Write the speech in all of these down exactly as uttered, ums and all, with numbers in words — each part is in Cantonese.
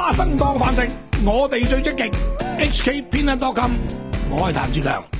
花生當飯食，我哋最積極。H K 偏恩多金，我係譚志強。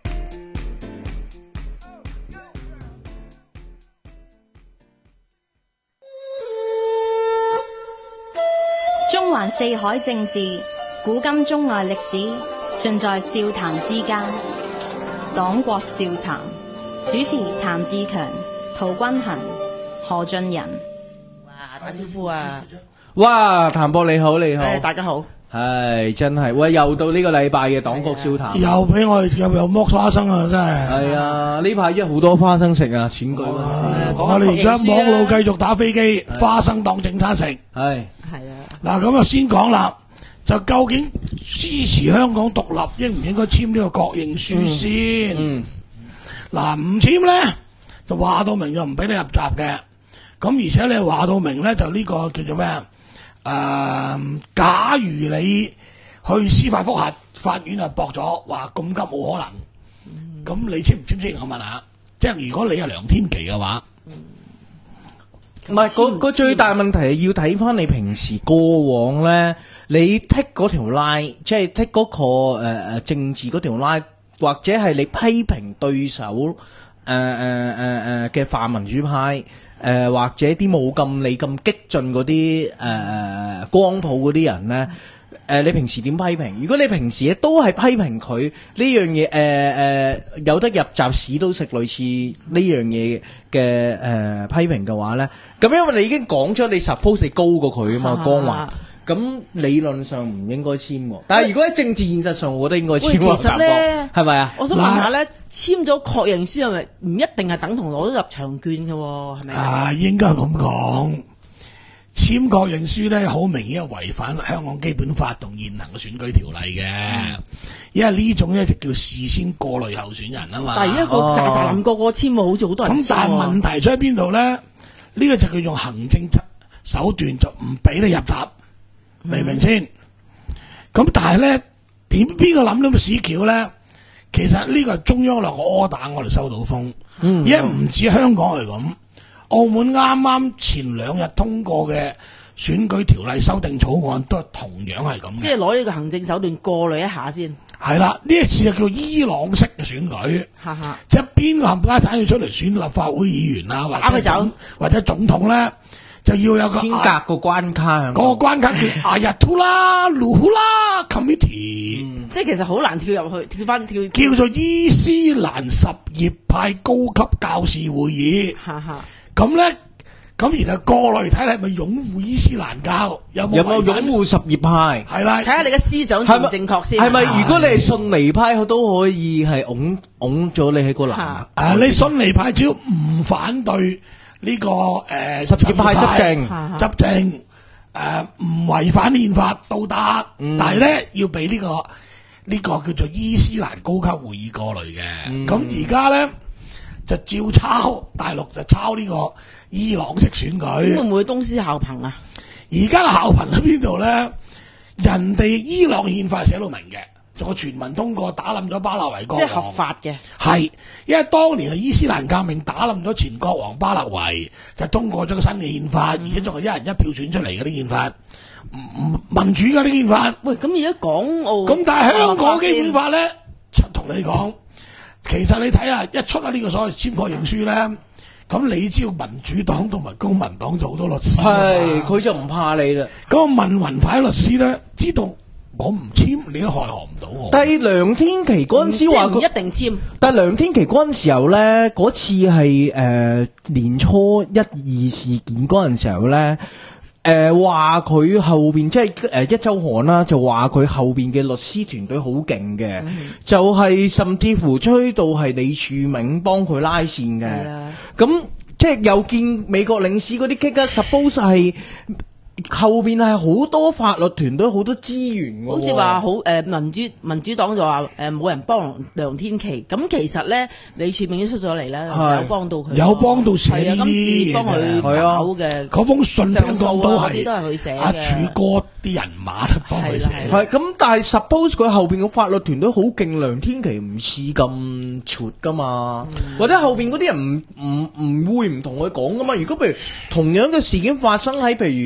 中環四海政治，古今中外歷史，盡在笑談之間。黨國笑談，主持譚志強、陶君行、何俊仁。 哇，打招呼啊！ 哇，譚博你好，你好， 誒，大家好。 係真係，喂，又到呢個禮拜嘅黨國笑談， 又俾我哋又又剝花生啊！真係。 係啊，呢排真係好多花生食啊，選舉嗰陣時。 我哋而家網路繼續打飛機，花生當正餐食。 係係啊。 嗱，咁啊先講啦，就究竟支持香港獨立應唔應該簽呢個確認書先？ 嗯。 嗱，唔簽咧就話到明就唔俾你入閘嘅。咁而且你話到明咧就呢個叫做咩啊？誒、呃，假如你去司法覆核，法院啊駁咗，話咁急冇可能，咁、嗯、你簽唔簽先？我問下，即係如果你係梁天琦嘅話， 唔係嗰個最大問題係要睇翻你平時過往咧，你剔嗰條 line，即係剔嗰個誒誒、呃、政治嗰條 line，或者係你批評對手誒誒誒誒嘅泛民主派。誒、呃、或者啲冇咁你咁激進嗰啲誒誒光譜嗰啲人咧，誒、呃、你平時點批評？如果你平時咧都係批評佢呢樣嘢，誒、呃、誒、呃、有得入閘屎都食類似呢樣嘢嘅誒批評嘅話咧，咁因為你已經講咗你 suppose 你高過佢啊嘛，光環。咁理論上唔應該簽喎，但係如果喺政治現實上，我覺得應該簽喎。 其實咧， 係咪啊？ 我想問下咧，簽咗確認書係咪唔一定係等同攞咗入場券嘅喎？係咪啊？應該係咁講，簽確認書咧，好明顯係違反香港基本法同現行嘅選舉條例嘅，嗯、因為呢種咧就叫事先過濾候選人啊嘛。 但係而家個扎扎林個個簽喎，好似好多人簽喎。 咁但係問題出喺邊度咧？呢、呢個就叫用行政手段就唔俾你入閘。明唔明先？咁但係咧，點邊個諗到咁屎橋咧？其實呢個係中央落個 order，我哋收到風。嗯，因為唔止香港係咁，澳門啱啱前兩日通過嘅選舉條例修訂草案都係同樣係咁嘅。 即係攞呢個行政手段過濾一下先。係啦，呢一次就叫伊朗式嘅選舉。 哈哈， 即係邊個冚家產要出嚟選立法會議員啊，或者總或者總統咧？就要有個先隔個關卡， 嗰個關卡叫阿日圖拉魯呼拉 committee， 嗯、即係其實好難跳入去，跳翻跳叫做伊斯蘭什葉派高級教士會議。咁咧，咁然後過嚟睇睇係咪擁護伊斯蘭教，有冇有冇擁護什葉派？ 係啦， 睇下你嘅思想正唔正確先。 係咪如果你係遜尼派，都可以係擁擁咗你喺個欄？ 誒，你遜尼派只要唔反對。呢、這個誒什葉派執政執政誒唔違反憲法都得，嗯、但係咧要俾呢、這個呢、這個叫做伊斯蘭高級會議過濾嘅。咁而家咧就照抄大陸就抄呢個伊朗式選舉。 會唔會東施效顰啊？ 而家嘅效顰喺邊度咧？人哋伊朗憲法寫到明嘅。個全民通過打冧咗巴勒維國王， 即係合法嘅。係， 因為當年係伊斯蘭革命打冧咗前國王巴勒維，就通過咗個新嘅憲法，嗯、而且仲係一人一票選出嚟嘅啲憲法，民主嘅啲憲法。 喂，咁而家港澳咁但係香港基本法咧，同你講，其實你睇下一出啊呢個所謂簽確認書咧，咁你知道民主黨同埋公民黨就好多律師， 係佢就唔怕你啦。 咁問雲快律師咧，知道。我唔簽，你都害我唔到我。 但係梁天琦嗰陣時話唔一定簽。 但係梁天琦嗰陣時候咧，嗰次係誒、呃、年初一二事件嗰陣時候咧，誒話佢後邊即係誒一周刊啦，就話佢後邊嘅律師團隊好勁嘅，嗯、就係甚至乎吹到係李柱銘幫佢拉線嘅。咁即係又見美國領事嗰啲激啊 suppose 係。後邊係好多法律團隊好多資源嘅， 好似話好誒民主民主黨就話誒冇人幫梁天琦，咁其實咧李柱銘都出咗嚟咧，有幫到佢， 有幫到寫呢啲嘢，幫佢搞嘅嗰封信聽講都係都係佢寫嘅， 阿柱哥啲人馬都幫佢寫， 係咁，但係 suppose 佢後邊嘅法律團隊好勁，梁天琦唔似咁闊噶嘛，嗯、或者後邊嗰啲人唔唔唔會唔同佢講噶嘛？如果譬如同樣嘅事件發生喺譬如學民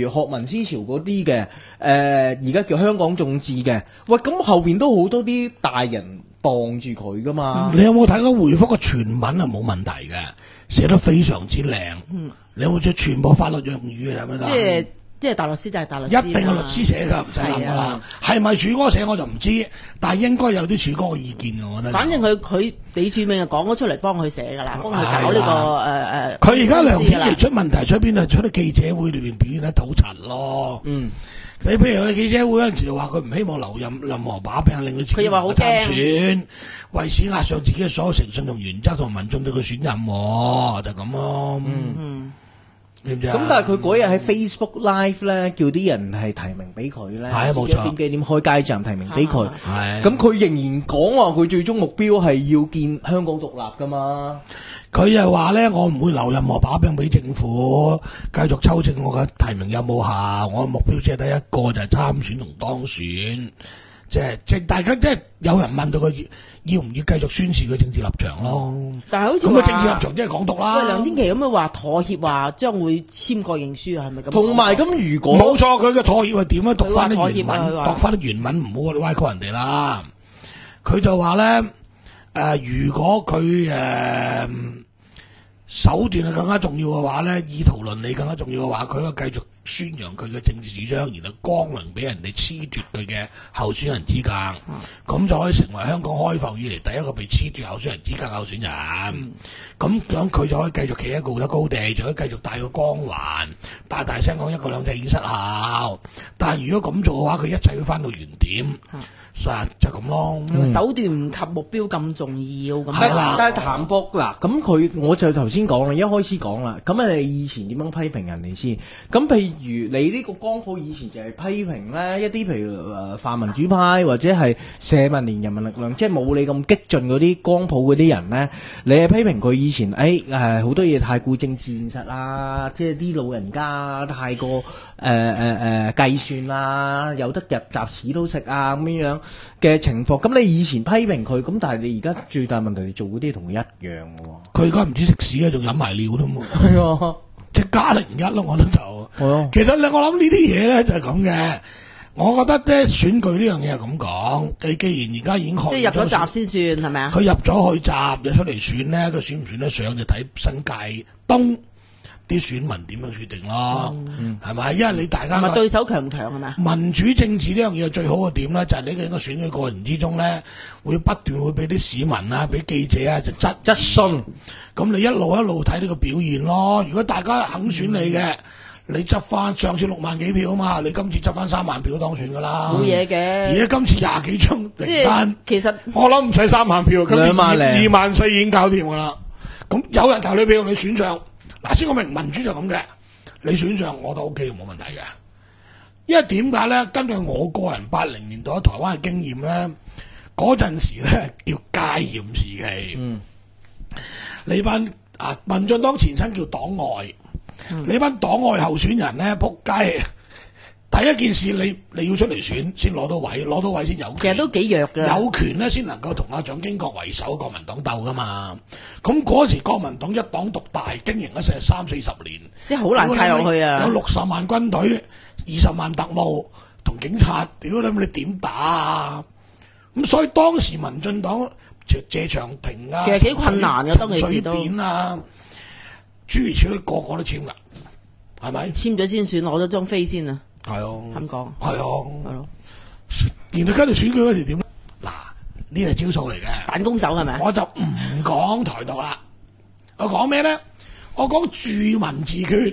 人思潮嗰啲嘅，誒而家叫香港眾志嘅，喂咁後邊都好多啲大人傍住佢噶嘛。 你有冇睇過回覆嘅全文啊？冇問題嘅，寫得非常之靚。嗯，你有冇知全部法律用語係咪得？ 即係即係大律師就係大律師， 一定係律師寫㗎，唔使諗㗎啦。係咪柱哥寫我就唔知，但係應該有啲柱哥嘅意見嘅，我覺得。 反正佢佢李柱銘就講咗出嚟幫佢寫㗎啦，幫佢搞呢個誒誒。 佢而家梁天琦出問題出邊啊？出啲記者會裏邊表現得土塵咯。嗯。你譬如佢記者會嗰陣時就話佢唔希望留任任何把柄，令佢自己唔參選，為此壓上自己嘅所有誠信同原則同民眾對佢選任喎，就咁咯。嗯嗯，知唔知啊？ 咁但係佢嗰日喺 Facebook Live 咧，叫啲人係提名俾佢咧， 係啊冇錯， 點幾點開街站提名俾佢， 係。 咁佢仍然講話佢最終目標係要見香港獨立噶嘛。 佢又話咧，我唔會留任何把柄俾政府，繼續抽證我嘅提名有冇效。我嘅目標只係得一個，就係、是、參選同當選。即係即係大家即係有人問到佢要唔要繼續宣示佢政治立場咯。 但係好似咁嘅政治立場即係港獨啦。 喂，梁天琦咁樣話妥協，話將會簽個認書，係咪咁？ 同埋咁，如果冇錯，佢嘅妥協係點咧？讀翻啲原文， 啊、 讀翻啲原文，唔好歪曲人哋啦。佢就話咧，誒、呃，如果佢誒。呃手段係更加重要嘅話咧，意圖倫理更加重要嘅話，佢可以繼續宣揚佢嘅政治主張，然後光榮俾人哋褫奪佢嘅候選人資格，咁、嗯、就可以成為香港開埠以嚟第一個被褫奪候選人資格嘅候選人。咁樣佢就可以繼續企喺道德高地，就可以繼續帶個光環，大大聲講一國兩制已經失效。但係如果咁做嘅話，佢一切會翻到原點。嗯實就咁咯， 嗯、手段唔及目標咁重要咁。 係啦，但係譚博嗱，咁佢我就頭先講啦，一開始講啦，咁你以前點樣批評人哋先？咁譬如你呢個光譜以前就係批評咧一啲譬如誒泛民主派或者係社民連人民力量，即係冇你咁激進嗰啲光譜嗰啲人咧，你係批評佢以前誒誒好多嘢太顧政治現實啦，即係啲老人家太過誒誒誒計算啦，有得入閘屎都食啊咁樣樣嘅情況，咁你以前批評佢，咁但係你而家最大問題，你做嗰啲同佢一樣嘅喎。佢而家唔止食屎啊，仲飲埋尿都冇。係啊，即係加零一咯，我覺得就。係啊。其實咧，我諗呢啲嘢咧就係咁嘅。我覺得咧選舉呢樣嘢係咁講，你既然而家已經即係入咗閘先算係咪啊？ 佢入咗去閘，入出嚟選咧，佢選唔選得上就睇新界東啲選民點樣決定咯，係咪、嗯？因為你大家同埋對手強唔強係咪？ 民主政治呢樣嘢最好嘅點咧，就係你喺個選舉過程之中咧，會不斷會俾啲市民啊、俾記者啊就質質詢，咁你一路一路睇呢個表現咯。如果大家肯選你嘅，嗯、你執翻上次六萬幾票啊嘛，你今次執翻三萬票當選噶啦， 冇嘢嘅。 而家今次廿幾張名單， 其實我諗唔使三萬票，今兩萬零二萬四已經搞掂噶啦。咁有人投你票，你選上。嗱，先講明民主就咁嘅，你選上我都 O K 冇問題嘅。因為點解咧？根據我個人八零年代喺台灣嘅經驗咧，嗰陣時咧叫戒嚴時期。嗯，你班啊民進黨前身叫黨外，嗯、你班黨外候選人咧仆街。第一件事你你要出嚟選先攞到位，攞到位先有權。 其實都幾弱嘅。有權咧先能夠同阿蔣經國為首國民黨鬥噶嘛。咁嗰時國民黨一黨獨大，經營咗成三四十年， 即係好難砌落去啊！ 有六十萬軍隊、二十萬特務同警察，屌你你點打啊？咁所以當時民進黨謝長廷啊， 其實幾困難嘅，當其時都扁啊，諸如此類個個都簽噶，係咪？ 簽咗先選，攞咗張飛先啊！ 係啊， 咁講係啊， 係咯。 然後跟住選舉嗰時點咧？嗱，呢係招數嚟嘅， 反攻手係咪？ 我就唔講台獨啦，我講咩咧？我講住民自決。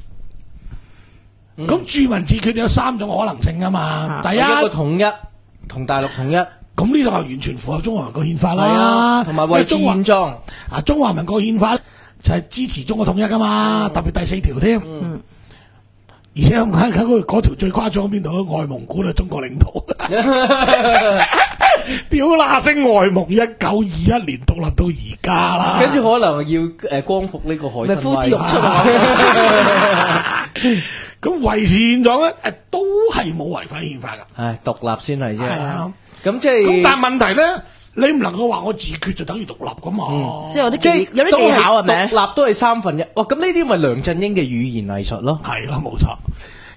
咁、嗯、住民自決有三種可能性噶嘛？啊、第一，一個統一同大陸統一， 咁呢度係完全符合中華民國憲法啦。 係啊，同埋維持現狀。 啊，中華民國憲法就係支持中國統一噶嘛，嗯、特別第四條添。嗯而且喺喺嗰嗰條最誇張邊度？外蒙古係中國領土，屌那聲外蒙一九二一年獨立到而家啦， 跟住可能要誒光復呢個海參崴， 呼之欲出啊！ 咁維持現狀咧，誒都係冇違反憲法噶， 係獨立先係啫。 咁、 嗯、即係， 咁但係問題咧。你唔能夠話我自決就等於獨立噶嘛？ 嗯、即係有啲技有啲技巧係咪？ 獨立都係三分一。哇！咁呢啲咪梁振英嘅語言藝術咯？ 係啦，冇錯。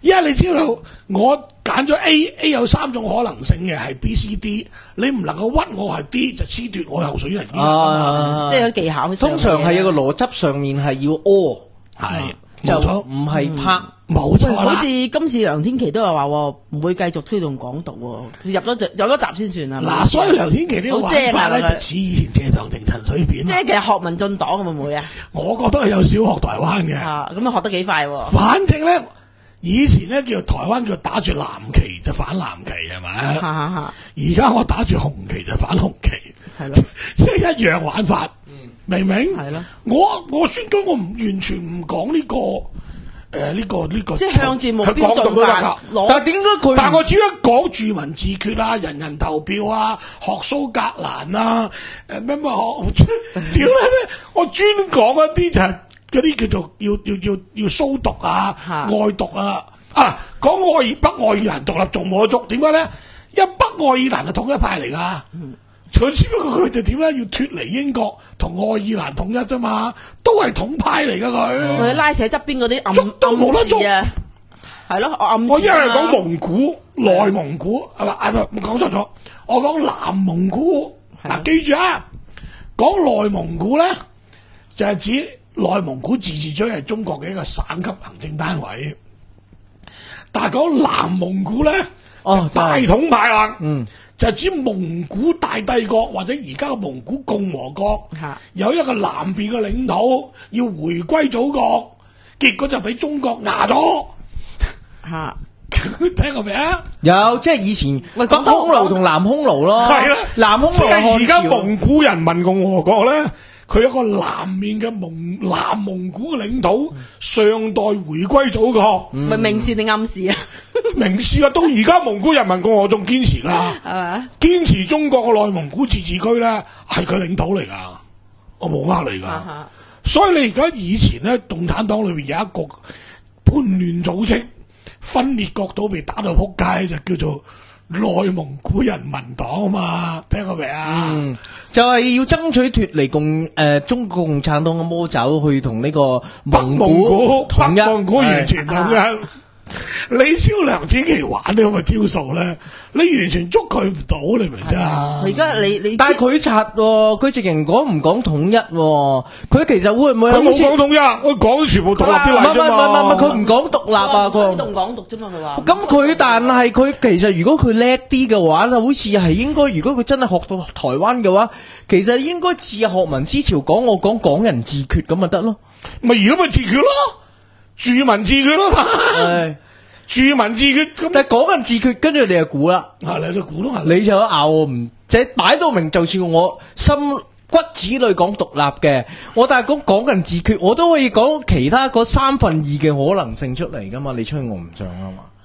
因為你知道我揀咗 A，A 有三種可能性嘅係 B、C、D， 你唔能夠屈我係 D 就褫奪我游水人 D 啊即係有技巧。 通常係有個邏輯上面係要 all， 係就冇錯唔係拍。 冇喂， 錯啦。 好似今次梁天琦都有話喎唔會繼續推動港獨喎，佢入咗入咗閘先算啊。 嗱，所以梁天琦呢個玩法咧好正啊就似以前謝長廷、陳水扁啊。 即係其實學民進黨會唔會啊？ 我覺得係有少學台灣嘅。 啊，咁啊學得幾快喎。 反正咧，以前咧叫台灣叫打住藍旗就反藍旗係咪？ 嚇嚇嚇， 而家我打住紅旗就反紅旗， 係咯， 即係一樣玩法，明唔明？ 係咯。 我我選舉我唔完全唔講呢個誒呢個呢個， 即係向住目標進係港獨都得發㗎。 攞。 但係點解佢？ 但我只係講住民自決啊、人人投票啊、學蘇格蘭啊、誒咩咩學，屌你咩？我專講一啲就係嗰啲叫做要要要要蘇獨啊、 嚇愛獨啊。啊，講愛爾北愛爾蘭獨立仲冇得捉，點解咧？因為北愛爾蘭係統一派嚟㗎。佢只不過佢哋點咧要脱離英國同愛爾蘭統一啫嘛，都係統派嚟㗎佢。 佢拉扯側邊嗰啲暗捉都冇得捉暗示啊，係咯，我暗示啊我一係講蒙古、內蒙古係嘛？啊唔講錯咗，我講南蒙古。 係啊嗱，記住啊，講內蒙古咧就係指內蒙古自治區係中國嘅一個省級行政單位，但係講南蒙古咧哦就大統派啦。 嗯。 就係指蒙古大帝國或者而家嘅蒙古共和國嚇有一個南邊嘅領土要回歸祖國，結果就俾中國壓咗。 嚇。 聽過未啊？ 有，即係以前喂北講到匈奴同南匈奴咯， 係啦， 南匈奴即係而家漢朝蒙古人民共和國咧，佢有個南面嘅蒙南蒙古嘅領土，尚待回歸祖國。 咪明示定暗示啊？ 明示啊，到而家蒙古人民共和國仲堅持㗎， 係咪？ 堅持中國嘅內蒙古自治區咧係佢領土嚟㗎，我冇呃你㗎。 啊所以你而家以前咧，共產黨裏邊有一個叛亂組織，分裂國島被打到撲街，就叫做內蒙古人民黨啊嘛，聽過未啊？ 嗯，就係要爭取脱離共誒中國共產黨嘅魔爪，去同呢個北蒙蒙古統一， 北蒙古完全統一。你招梁天琦玩呢咁嘅招數咧，你完全捉佢唔到，你明唔明啊？ 而家你你但係佢拆喎，佢直情講唔講統一喎？佢其實會唔會佢冇好似講統一，佢講全部獨立啲唔係唔係嚟啫嘛。 唔係唔係，佢唔講獨立啊！ 推佢動港獨啫嘛，佢話。 咁佢但係佢其實如果佢叻啲嘅話，好似係應該，如果佢真係學到台灣嘅話，其實應該似學民思潮講我講港人自決咁咪得咯。 咪而家咪自決咯，住民自決咯嘛。 係住民自決咁， 但係港人自決，跟住你就估啦， 啊你就估咯， 你就咬我唔，即係擺到明，就算我心骨子裏講獨立嘅，我但係講港人自決，我都可以講其他嗰三分二嘅可能性出嚟噶嘛，你吹我唔漲啊嘛。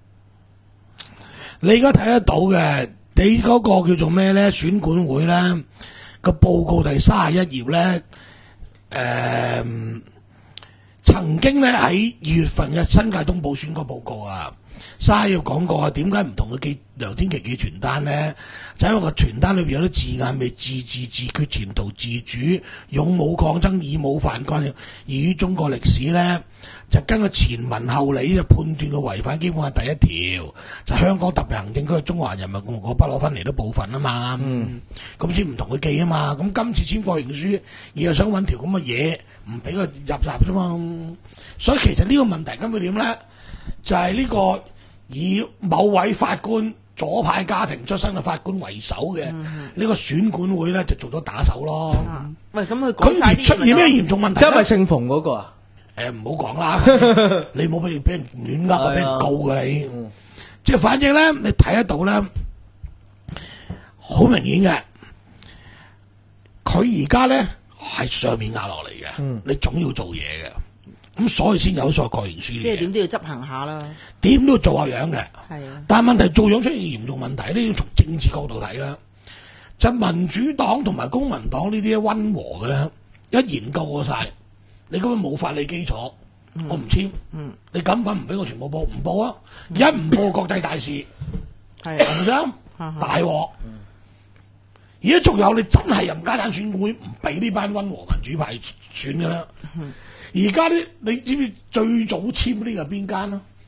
你而家睇得到嘅，你嗰個叫做咩咧？選管會咧個報告第三十一頁咧，誒、曾經咧喺二月份嘅新界東部選舉報告啊，三十頁講過啊，點解唔同佢寄梁天琦寄傳單咧？就因為個傳單裏邊有啲字眼未自治、自決、前途自主、勇武抗爭、以武犯關，而於中國歷史咧，就根據前文後理就判斷佢違反基本法第一條，就香港特別行政區係中華人民共和國不可分離的部分啊嘛。嗯，咁先唔同佢記啊嘛。咁今次簽過認書，而又想揾條咁嘅嘢，唔俾佢入閘啫嘛。所以其實呢個問題根本點咧，就係、是、呢個以某位法官左派家庭出身嘅法官為首嘅呢、嗯、個選管會咧，就做咗打手咯。 啊、喂，咁佢講咁而晒啲出現咩嚴重問題咧？ 因為姓馮嗰個啊。 誒唔好講啦，你冇俾俾人亂噏啊，俾人告㗎你。 嗯、 即係反正咧，你睇得到咧，好明顯嘅。佢而家咧係上面壓落嚟嘅， 嗯、 你總要做嘢嘅。咁所以先有所確認書嘅。 即係點都要執行下啦。 點都要做下樣嘅。 係啊。但係問題做樣出現嚴重問題，呢要從政治角度睇啦。就民主黨同埋公民黨呢啲溫和嘅咧，一研究過晒。你根本冇法理基礎，嗯、我唔簽。嗯、你敢唔敢唔俾我全部報？唔報啊！嗯、一唔報國際大事，係唔想大鑊。而家仲有你真係任家產選會唔俾呢班溫和民主派選嘅啦。而家啲你知唔知最早簽呢個邊間啊？邊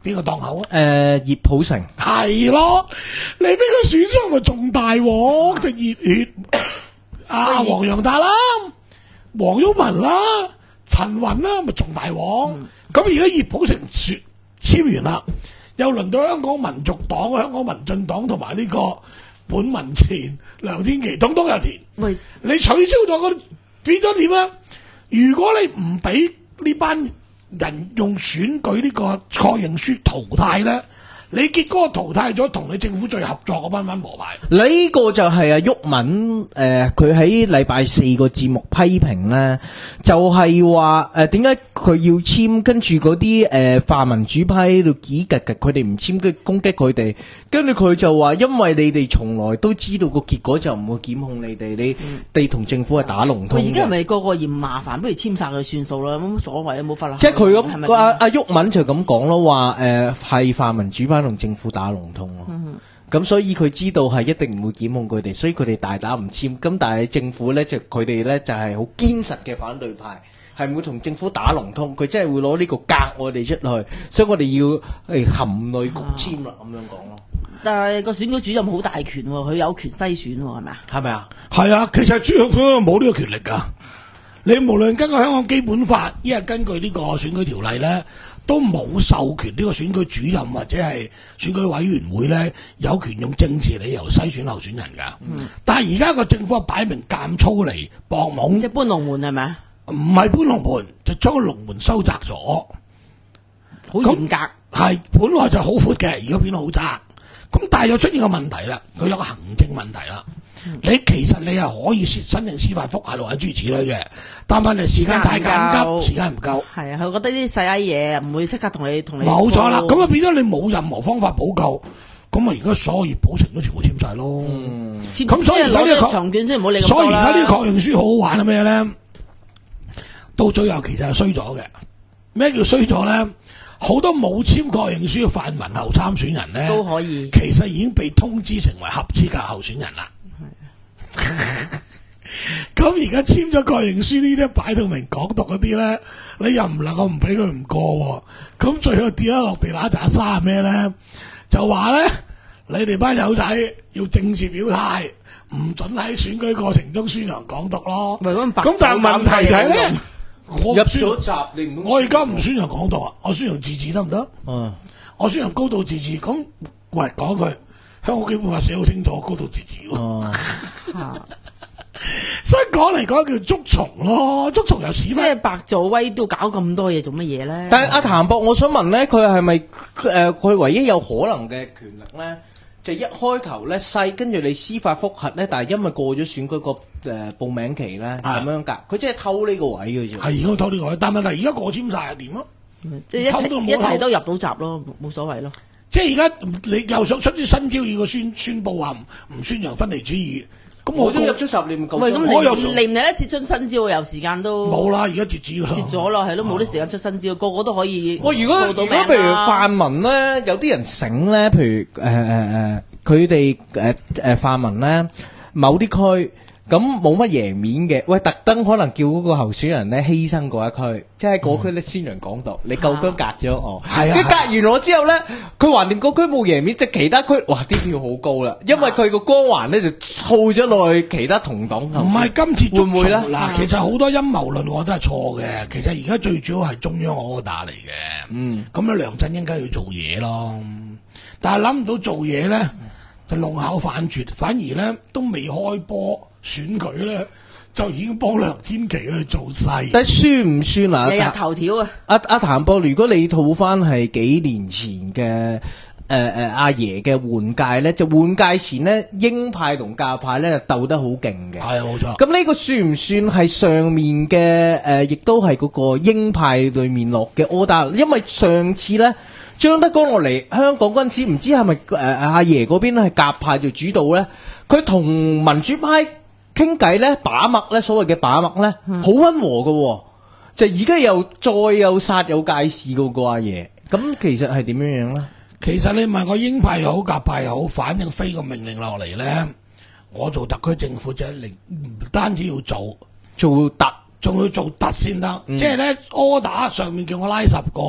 邊個檔口啊？ 誒葉普成係咯，你俾佢選上咪仲大鑊，就熱血啊黃洋達啦、黃毓民啦、陳雲啦，咪仲大鑊。咁而家葉普成説簽完啦，又輪到香港民族黨、香港民進黨同埋呢個本民前梁天琦，統統有填。 喂， 你取消咗嗰變咗點啊？如果你唔俾呢班人用選舉呢個確認書淘汰咧，你結果淘汰咗同你政府最合作嗰班班和牌。 呢個就係阿毓民誒，佢喺禮拜四個節目批評咧，就係話誒點解佢要簽，跟住嗰啲誒泛民主派喺度幾格格，佢哋唔簽，跟住攻擊佢哋，跟住佢就話，因為你哋從來都知道個結果就唔會檢控你哋，你哋同政府係打龍通嘅。 而家係咪個個嫌麻煩，不如簽晒佢算數啦，冇乜所謂啊，冇法律。 即係佢咁， 係咪阿阿毓民就咁講咯，話誒係泛民主派同政府打龍通咯。咁、嗯、所以佢知道係一定唔會檢控佢哋，所以佢哋大打唔簽。咁但係政府咧就佢哋咧就係好堅實嘅反對派，係唔會同政府打龍通，佢真係會攞呢個隔我哋出去，所以我哋要誒含淚焗簽啦，咁、啊、樣講咯。 但係個選舉主任好大權喎，佢有權篩選喎，係咪啊？ 係咪啊？ 係啊，其實主要佢冇呢個權力㗎。你無論根據香港基本法，亦係根據呢個選舉條例咧，都冇授權呢個選舉主任或者係選舉委員會咧有權用政治理由篩選候選人㗎。嗯、但係而家個政府擺明監粗嚟搏懵， 即係搬龍門係咪啊？ 唔係搬龍門，就將個龍門收窄咗， 好嚴格。 係本來就好闊嘅，而家變到好窄。咁但係又出現個問題啦，佢有個行政問題啦。嗯、你其實你係可以申請司法覆核或者諸如此類嘅，但問題時間太緊急，時間唔夠。 係啊，佢覺得呢啲細閪嘢唔會即刻同你同你。 冇錯啦，咁啊變咗你冇任何方法補救，咁啊而家所有業保成都全部簽晒咯。 嗯， 咁所以而家呢個長卷先唔好理咁所以而家呢個確認書好好玩係咩咧？到最後其實係衰咗嘅。咩叫衰咗咧？好多冇簽確認書嘅泛民候參選人咧， 都可以， 其實已經被通知成為合資格候選人啦。咁而家簽咗確認書呢啲擺到明港獨嗰啲咧，你又唔能夠唔俾佢唔過。咁最後跌咗落地揦扎沙係咩咧？就話咧，你哋班友仔要正式表態，唔准喺選舉過程中宣揚港獨咯。咁但係問題就係咧。我入咗閘，你唔我而家唔宣揚港獨啊，我宣揚自治得唔得？ 嗯， 我宣揚高度自治。咁喂，講句，香港基本法寫好清楚，高度自治。哦，所以講嚟講叫捉蟲咯，捉蟲又屎忽。 即係白做威都搞咁多嘢做乜嘢咧？ 但係阿譚博，我想問咧，佢係咪誒佢唯一有可能嘅權力咧？就一開頭咧細，跟住你司法覆核咧，但係因為過咗選舉個誒報名期咧，咁樣㗎，佢即係偷呢個位嘅啫。係而家偷呢個位，但問題而家過簽晒係點咯？ 即係一齊一齊都入到閘咯，冇所謂咯。即係而家你又想出啲新招，要個宣宣佈話唔唔宣揚分離主義，咁我都入咗閘，你唔夠。 喂，咁你嚟唔嚟得切出新招？有時間都冇啦，而家截止啦， 截咗啦，係咯，冇啲時間出新招，個個都可以。 喂，如果如果譬如泛民咧，有啲人醒咧，譬如誒誒誒，佢哋誒誒泛民咧，某啲區咁冇乜贏面嘅，喂，特登可能叫嗰個候選人咧犧牲嗰一區，即係嗰區咧宣揚港獨，你夠姜隔咗我，係啊，佢隔完我之後咧，佢橫掂嗰區冇贏面，即係其他區，哇，啲票好高啦，因為佢個光環咧就套咗落去其他同黨。唔係今次會唔會咧？嗱，其實好多陰謀論我都係錯嘅，其實而家最主要係中央柯打嚟嘅，嗯，咁樣梁振英梗係要做嘢咯，但係諗唔到做嘢咧就弄巧反拙，反而咧都未開波。選舉咧就已經幫梁天琦去做勢，但算唔算啊？日日頭條啊！阿阿譚博，如果你套翻係幾年前嘅誒誒阿爺嘅換屆咧，就換屆前咧鷹派同教派咧就鬥得好勁嘅，係冇錯。咁呢個算唔算係上面嘅誒、呃，亦都係嗰個鷹派裏面落嘅 order？因為上次咧張德江落嚟香港嗰陣時，唔知係咪誒阿爺嗰邊係鴿派做主導咧？佢同民主派傾偈咧，把脈咧，所謂嘅把脈咧，好溫和嘅、哦，就而家又再有殺有界事嘅個阿爺，咁其實係點樣樣咧？其實你問我鷹派又好，鴿派又好，反正飛個命令落嚟咧，我做特區政府就係唔單止要做做特，仲要做特先得，嗯、即係咧柯打上面叫我拉十個，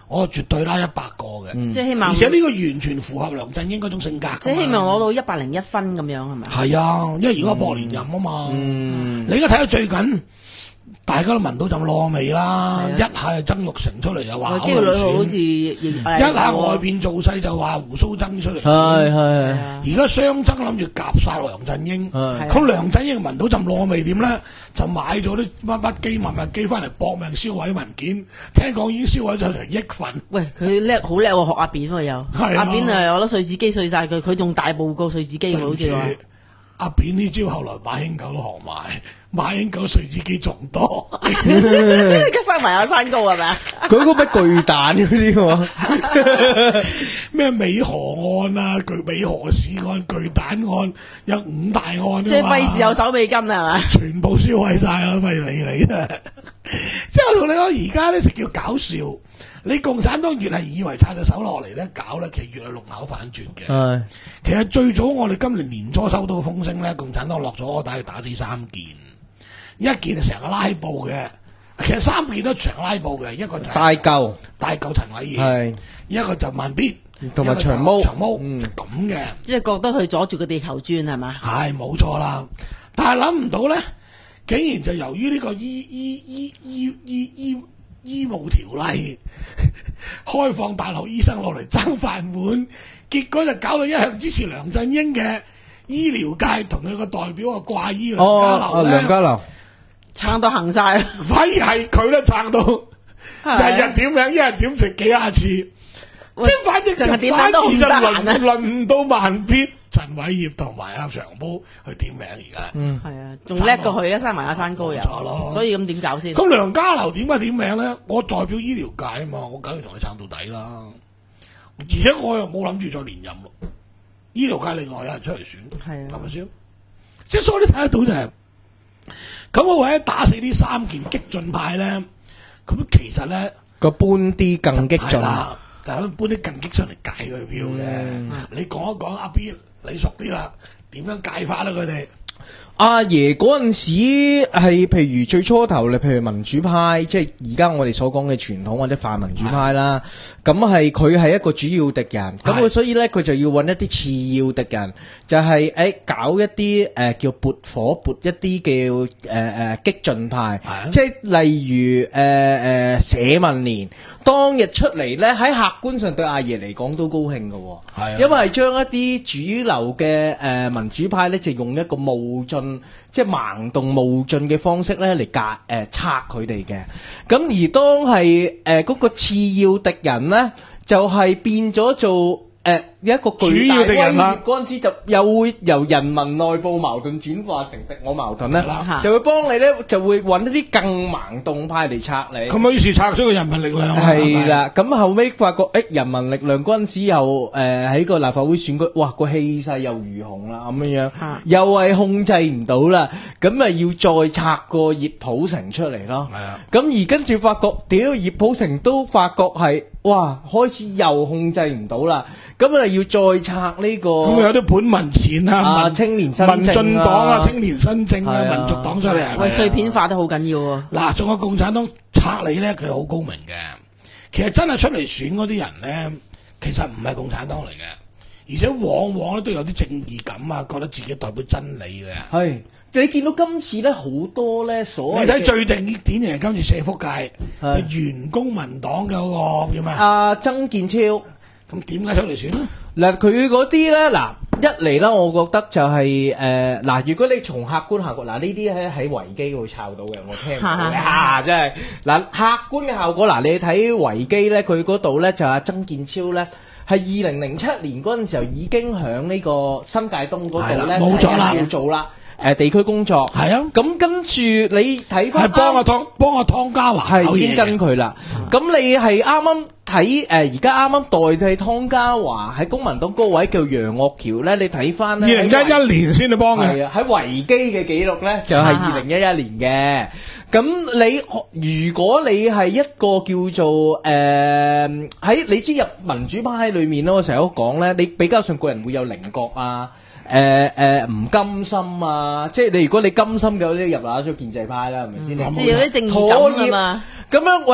我絕對拉一百個嘅， 嗯、即係希望， 而且呢個完全符合梁振英嗰種性格。 即係希望攞到一百零一分咁樣係咪？ 係啊，因為而家博連任啊嘛。 嗯、 你而家睇到最近，大家都聞到陣燶味啦，一下就曾鈺成出嚟又話， 機會率好似一下外邊造勢就話胡鬚曾出嚟， 係係。 而家雙曾諗住夾晒梁振英，咁梁振英聞到陣燶味點咧？就買咗啲乜乜機、密密機翻嚟搏命銷毀文件，聽講已經銷毀咗成億份。 喂，佢叻好叻喎，學阿扁喎又，阿扁誒，我覺得碎紙機碎晒佢，佢仲大報告碎紙機好似話。 阿扁呢招後來馬英九都學埋，馬英九碎紙機仲多， 生埋有山高係咪啊？ 佢嗰筆巨蛋嗰啲喎， 咩美河案啊、巨美河市案、巨蛋案，有五大案。 即係費事有手尾金係咪？ 全部銷毀晒啦，費理你啊！即係我同你講，而家咧就叫搞笑。你共產黨越係以為插隻手落嚟咧搞咧，其實越係龍口反轉嘅。 係， 其實最早我哋今年年初收到風聲咧，共產黨落咗柯打去打死三件，一件係成個拉布嘅，其實三件都長拉布嘅，一個就係大嚿大嚿陳偉業， 係一個就慢必， 同埋長毛長毛嗯咁嘅， 即係覺得佢阻住個地球轉係嘛？ 係冇錯啦，但係諗唔到咧，竟然就由於呢個醫醫醫醫醫醫醫務條例開放大陸醫生落嚟爭飯碗，結果就搞到一向支持梁振英嘅醫療界同佢個代表啊掛醫梁家騮咧， 梁家騮撐到行晒， 反而係佢咧撐到日日點名，一日點食幾廿次，即係反正就反而就輪輪唔到慢必、陳偉業同埋阿長毛去點名而家。 嗯， 係啊，仲叻過佢啊，生埋阿山高人，所以咁點搞先？ 咁梁家騮點解點名咧？我代表醫療界啊嘛，我梗係同你撐到底啦。而且我又冇諗住再連任咯。醫療界另外有人出嚟選， 係啊， 係咪先？即係所以你睇得到就係、是，咁我為咗打死呢三件激進派咧，咁其實咧個搬啲更激進。 就係搬啲更激出嚟界佢票嘅，嗯、你講一講阿 B，你熟啲啦，點樣界法啦佢哋？ 阿爺嗰陣時係譬如最初頭，你譬如民主派，即係而家我哋所講嘅傳統或者泛民主派啦，咁係佢係一個主要敵人，咁佢所以咧佢就要揾一啲次要敵人，就係、是、誒、欸、搞一啲誒、呃、叫撥火撥一啲叫誒誒激進派，即係例如誒誒、呃、社民連當日出嚟咧，喺客觀上對阿爺嚟講都高興嘅，係因為係將一啲主流嘅誒、呃、民主派咧就用一個冒進。即係盲動冒進嘅方式咧嚟隔誒拆佢哋嘅，咁而當係誒嗰個次要敵人咧，就係、是、變咗做誒、呃、一個巨大威脅嗰陣時，就又會由人民內部矛盾轉化成敵我矛盾咧，就會幫你咧，就會揾一啲更盲動派嚟拆你。 咁啊，於是拆咗個人民力量。 係啦，咁後尾發覺誒、欸、人民力量嗰陣時又誒喺、呃、個立法會選舉，哇個氣勢又如虹啦咁樣樣，又係控制唔到啦，咁啊要再拆個葉普成出嚟咯。係啊，咁而跟住發覺，屌葉普成都發覺係哇開始又控制唔到啦，咁啊要再拆呢、這個。 咁有啲本民前啊， 啊青年新政啊， 民進黨啊，青年新政啊，民族黨出嚟啊， 喂碎片化得好緊要喎。 嗱，仲有共產黨拆你咧，佢好高明嘅。其實真係出嚟選嗰啲人咧，其實唔係共產黨嚟嘅，而且往往咧都有啲正義感啊，覺得自己代表真理嘅。 係，你見到今次咧好多咧所謂， 你睇最定典型係今次社福界，就原公民黨嘅嗰個叫咩？ 阿曾健超， 咁點解出嚟選咧？ 嗱，佢嗰啲咧，嗱一嚟啦，我覺得就係誒嗱，如果你從客觀效果，嗱呢啲喺喺維基會抄到嘅，我聽到嘅嚇，真係嗱客觀嘅效果，嗱你睇維基咧，佢嗰度咧就阿曾健超咧係二零零七年嗰陣時候已經喺呢個新界東嗰度咧冇咗啦， 要做啦。誒地區工作係啊，咁跟住你睇翻， 係幫阿湯幫阿湯家驊係已經跟佢啦。咁、嗯、你係啱啱睇誒，而家啱啱代替湯家驊喺公民黨嗰位叫楊岳橋咧，你睇翻咧，二零一一年先去幫嘅。係啊，喺維基嘅記錄咧就係二零一一年嘅。咁你如果你係一個叫做誒喺、呃、你知入民主派裏面咧，我成日都講咧，你比較上個人會有稜角啊。誒誒唔甘心啊！即係你如果你甘心嘅，你入嗱咗建制派啦，係咪先？ 即係有啲正義感啊嘛。 咁樣喂，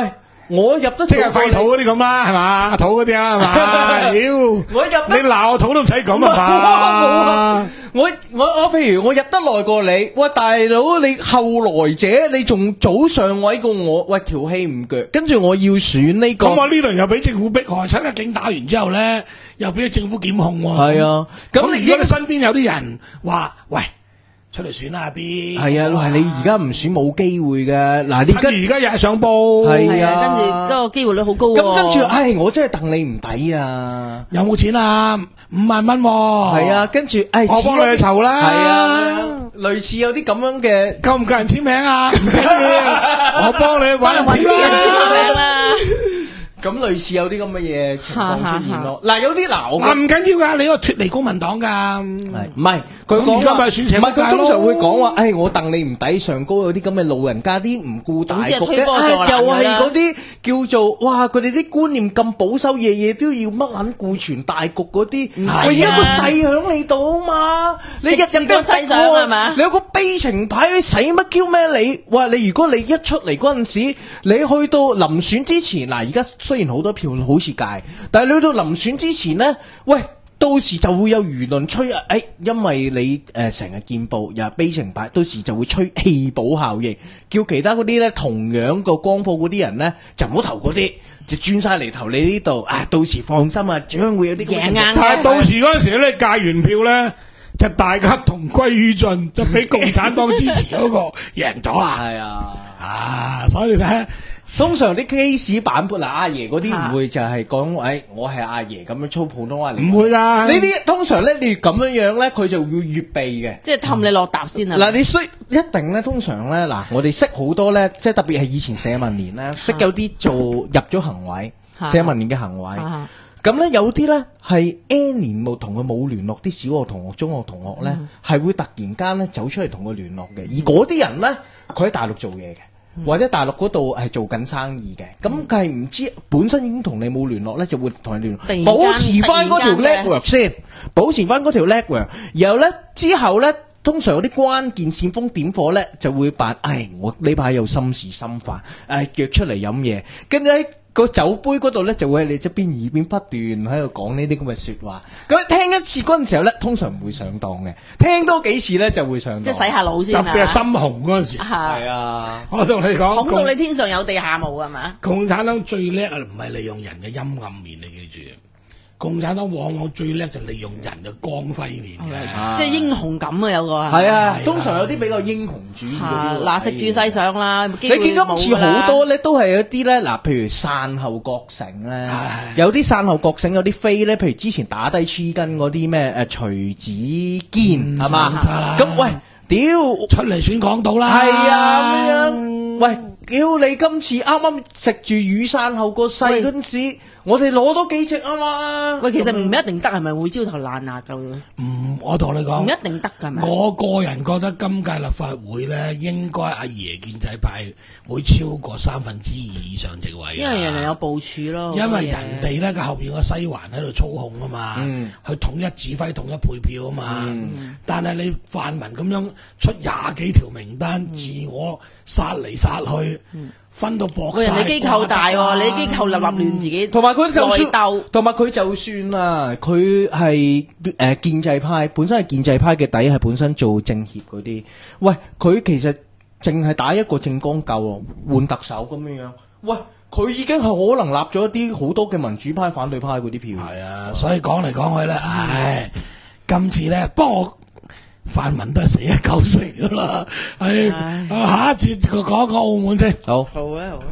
我入得即係廢土嗰啲咁啦，係嘛？阿土嗰啲啦，係嘛？屌， 我入得你鬧我土都唔使咁啊嘛！ 我我我譬如我入得耐過你，喂大佬你後來者，你仲早上位過我，喂條氣唔腳，跟住我要選呢、個。 咁我呢輪又俾政府迫害，七一警打完之後咧，又俾政府檢控喎。 係啊，咁咁你如果你身邊有啲人話，喂，出嚟選啦，阿 B。 係啊，喂你而家唔選冇機會嘅，嗱你跟住而家日日上報， 係係啊， 啊跟住嗰個機會率好高喎。 咁跟住，唉，我真係戥你唔抵啊！ 有冇錢啊？五萬蚊喎。 係啊，跟住，唉， 我幫你去籌啦。 係啊，類似有啲咁樣嘅。 夠唔夠人簽名啊？唔緊要，我幫你揾人簽啲人簽啦。 名啦。 咁類似有啲咁嘅嘢情況出現咯。嗱，有啲嗱，我覺得嗱唔緊要噶，你個脱離公民黨噶。 係唔係佢咁而家講話咪選唔係佢通常會講話， 咯唉，我戥你唔抵，上高有啲咁嘅老人家，啲唔顧大局總之係推嘅， 波助瀾唉又係㗎啦嗰啲叫做哇，佢哋啲觀念咁保守，夜夜都要乜撚顧全大局嗰啲。 係啊喂，而家個勢響你度啊嘛，你日日食住個勢上係嘛你有個悲情牌，你使乜 Q 咩你？哇！你如果你一出嚟嗰陣時，你去到臨選之前，嗱，而家雖然好多票好似界，但係你去到臨選之前呢，喂，到時就會有輿論吹啊！誒，因為你誒成日見報又係悲情牌，到時就會吹棄保效應，叫其他嗰啲咧同樣個光譜嗰啲人咧就唔好投嗰啲，就轉晒嚟投你呢度。啊，到時放心啊，將會有啲贏硬但係到時嗰陣時咧，界完票咧，就大家同歸於盡，就俾共產黨支持嗰個贏咗啦。 係啊。 啊，所以你睇下。 通常啲 case 版本嗱，阿爺嗰啲唔會就係講，誒，我係阿爺咁樣操普通話嚟。 唔會㗎呢啲通常咧，你越咁樣樣咧，佢就會越避嘅。 即係氹你落搭先啊！ 嗱，你需一定咧，通常咧，嗱，我哋識好多咧，即係特別係以前社民連咧，識有啲做入咗行委，社民連嘅行委。咁咧有啲咧係 N 年冇同佢冇聯絡，啲小學同學、中學同學咧係會突然間咧走出嚟同佢聯絡嘅，而嗰啲人咧佢喺大陸做嘢嘅。或者大陸嗰度係做緊生意嘅，咁佢係唔知本身已經同你冇聯絡咧，就會同你聯絡，保持翻嗰條 network 先，保持翻嗰條 network，然後咧之後咧，通常有啲關鍵煽風點火咧，就會扮，唉，我呢排有心事心煩，唉，約出嚟飲嘢，跟住喺個酒杯嗰度咧，就會喺你側邊耳邊不斷喺度講呢啲咁嘅説話。咁聽一次嗰陣時候咧，通常唔會上當嘅，聽多幾次咧就會上當。 即係洗下腦先啊！ 特別係深紅嗰陣時， 係啊， 我同你講， 講到你天上有地下無係嘛？ 共產黨最叻啊，唔係利用人嘅陰暗面，你記住。共產黨往往最叻就利用人嘅光輝面嘅， 即係英雄感啊！有個係啊，通常有啲比較英雄主義嗰啲。 嗱，食住世上啦， 你見今次好多咧，都係有啲咧，嗱，譬如散後覺醒咧，有啲散後覺醒有啲飛咧，譬如之前打低黐筋嗰啲咩誒徐子堅係嘛？咁喂，屌出嚟選港島啦， 係啊咁樣，喂，屌你今次啱啱食住雨傘後個勢嗰陣時，我哋攞多幾隻啊嘛！ 喂，其實唔一定得，係咪會焦頭爛額㗎？ 唔，我同你講， 唔一定得㗎，係咪？ 我個人覺得今屆立法會咧，應該阿爺建制派會超過三分之二以上席位， 因為人哋有部署咯。 因為人哋咧個後邊個西環喺度操控啊嘛， 嗯、 去統一指揮、統一配票啊嘛。 嗯、 但係你泛民咁樣出廿幾條名單，嗯、自我殺嚟殺去。嗯分到搏晒， 人哋機構大喎，你機構立立亂自己， 同埋佢就算鬥， 同埋佢就算啦，佢係誒建制派，本身係建制派嘅底係本身做政協嗰啲，喂，佢其實淨係打一個政綱夠咯，換特首咁樣樣，喂，佢已經係可能立咗一啲好多嘅民主派、反對派嗰啲票。 係啊，所以講嚟講去咧，唉，今次咧，不過我。泛民都係死一九成噶啦，係下一節講一講澳門先。 好， 好啊，好啊。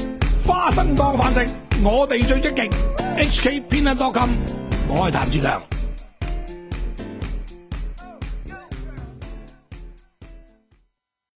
花生當飯食，我哋最積極。H K 偏得多金，我係譚志強。